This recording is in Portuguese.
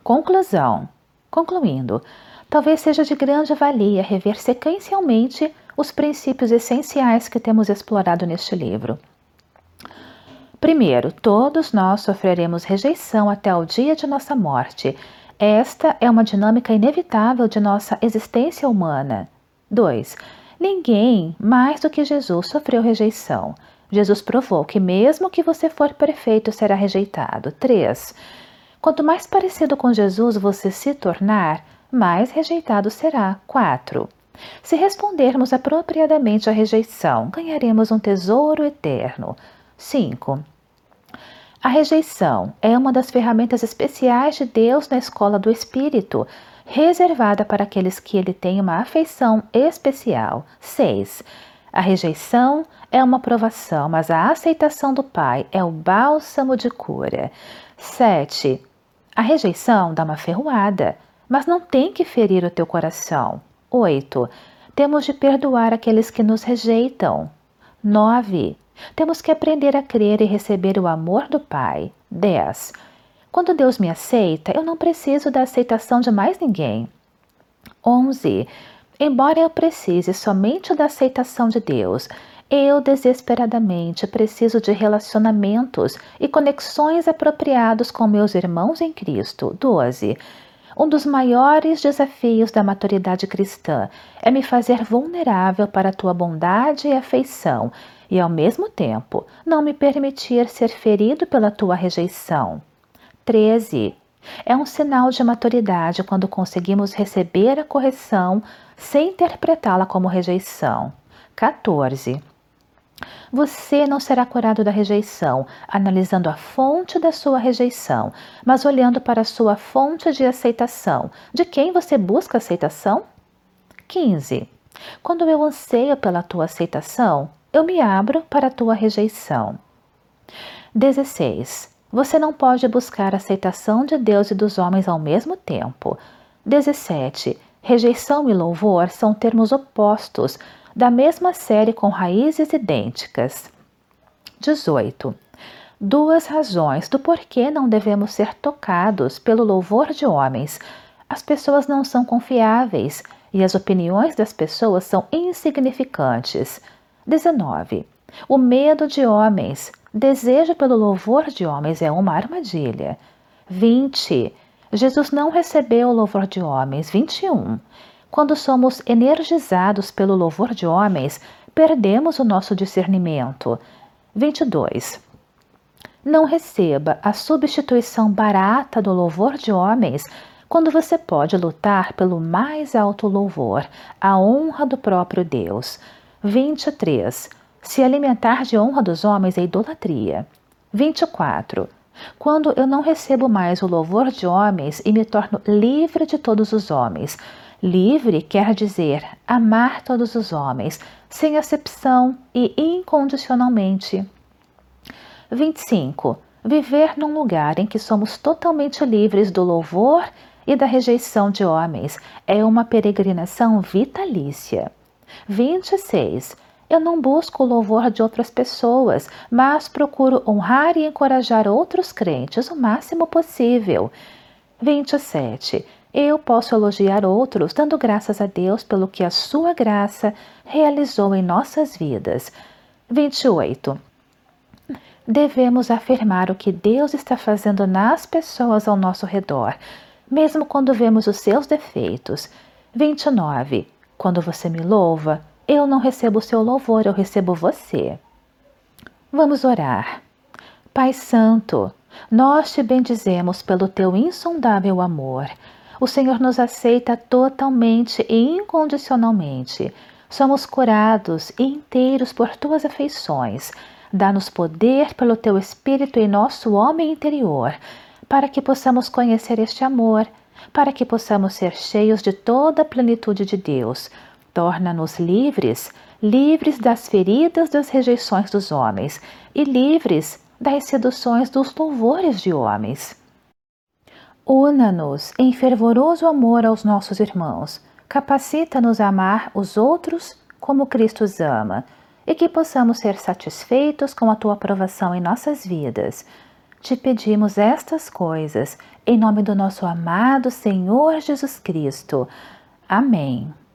Conclusão. Concluindo, talvez seja de grande valia rever sequencialmente os princípios essenciais que temos explorado neste livro. Primeiro, todos nós sofreremos rejeição até o dia de nossa morte. Esta é uma dinâmica inevitável de nossa existência humana. 2. Ninguém, mais do que Jesus, sofreu rejeição. Jesus provou que mesmo que você for perfeito, será rejeitado. 3. Quanto mais parecido com Jesus você se tornar, mais rejeitado será. 4. Se respondermos apropriadamente à rejeição, ganharemos um tesouro eterno. 5. A rejeição é uma das ferramentas especiais de Deus na escola do Espírito, reservada para aqueles que ele tem uma afeição especial. 6. A rejeição é uma provação, mas a aceitação do Pai é o bálsamo de cura. 7. A rejeição dá uma ferroada, mas não tem que ferir o teu coração. 8. Temos de perdoar aqueles que nos rejeitam. 9. Temos que aprender a crer e receber o amor do Pai. 10. Quando Deus me aceita, eu não preciso da aceitação de mais ninguém. 11. Embora eu precise somente da aceitação de Deus, eu desesperadamente preciso de relacionamentos e conexões apropriados com meus irmãos em Cristo. 12. Um dos maiores desafios da maturidade cristã é me fazer vulnerável para a tua bondade e afeição, e ao mesmo tempo não me permitir ser ferido pela tua rejeição. 13. É um sinal de maturidade quando conseguimos receber a correção sem interpretá-la como rejeição. 14. Você não será curado da rejeição, analisando a fonte da sua rejeição, mas olhando para a sua fonte de aceitação. De quem você busca aceitação? 15. Quando eu anseio pela tua aceitação, eu me abro para a tua rejeição. 16. Você não pode buscar a aceitação de Deus e dos homens ao mesmo tempo. 17. Rejeição e louvor são termos opostos, da mesma série com raízes idênticas. 18. Duas razões do porquê não devemos ser tocados pelo louvor de homens. As pessoas não são confiáveis e as opiniões das pessoas são insignificantes. 19. O medo de homens, desejo pelo louvor de homens é uma armadilha. 20. Jesus não recebeu o louvor de homens. 21. Quando somos energizados pelo louvor de homens, perdemos o nosso discernimento. 22. Não receba a substituição barata do louvor de homens quando você pode lutar pelo mais alto louvor, a honra do próprio Deus. 23. Se alimentar de honra dos homens é idolatria. 24. Quando eu não recebo mais o louvor de homens e me torno livre de todos os homens. Livre quer dizer amar todos os homens, sem acepção e incondicionalmente. 25. Viver num lugar em que somos totalmente livres do louvor e da rejeição de homens é uma peregrinação vitalícia. 26. Eu não busco o louvor de outras pessoas, mas procuro honrar e encorajar outros crentes o máximo possível. 27. Eu posso elogiar outros, dando graças a Deus pelo que a sua graça realizou em nossas vidas. 28. Devemos afirmar o que Deus está fazendo nas pessoas ao nosso redor, mesmo quando vemos os seus defeitos. 29. Quando você me louva, eu não recebo o seu louvor, eu recebo você. Vamos orar. Pai Santo, nós te bendizemos pelo teu insondável amor. O Senhor nos aceita totalmente e incondicionalmente. Somos curados e inteiros por tuas afeições. Dá-nos poder pelo teu Espírito em nosso homem interior, para que possamos conhecer este amor, para que possamos ser cheios de toda a plenitude de Deus. Torna-nos livres, livres das feridas das rejeições dos homens e livres das seduções dos louvores de homens. Una-nos em fervoroso amor aos nossos irmãos, capacita-nos a amar os outros como Cristo os ama, e que possamos ser satisfeitos com a tua aprovação em nossas vidas. Te pedimos estas coisas, em nome do nosso amado Senhor Jesus Cristo. Amém.